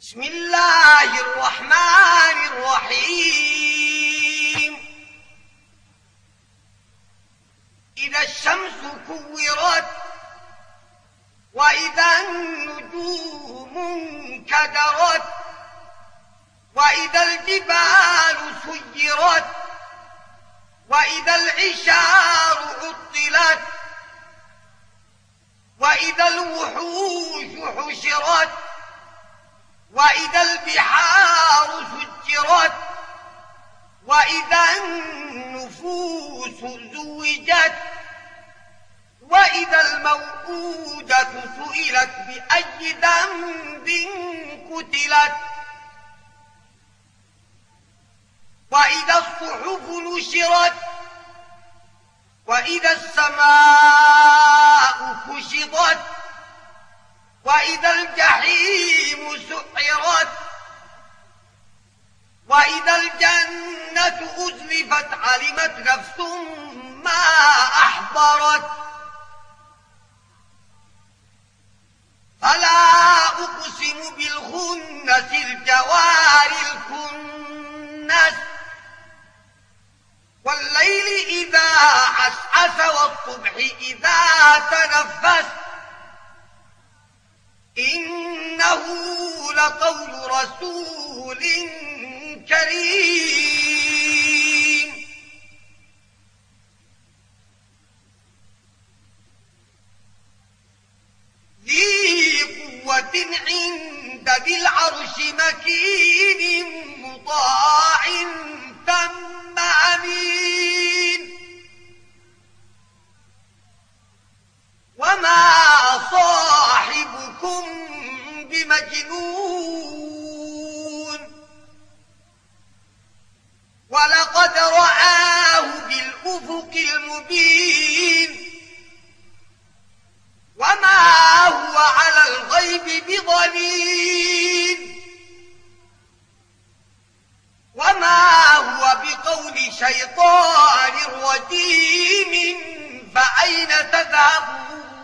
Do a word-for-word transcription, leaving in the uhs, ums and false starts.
بسم الله الرحمن الرحيم. إذا الشمس كورت وإذا النجوم انكدرت وإذا الجبال سيرت وإذا العشار عطلت وإذا الوحوش حشرت وإذا البحار سجرت وإذا النفوس زوجت وإذا الموءودة سئلت بأي ذنب قتلت وإذا الصحف نشرت وإذا السماء كشطت وإذا الجحيم سعرت وإذا الجنة أزلفت علمت نفس ما أحضرت. فلا أقسم بالخنس الجوار الكنس والليل إذا عسعس والصبح إذا تنفس إنه لقول رسول كريم ذي قوة عند ذي العرش مكين مطاع ثم أمين وما صاحبكم بمجنون ولقد رآه بالأفق المبين وما هو على الغيب بضنين وما هو بقول شيطان رجيم فأين تذهبون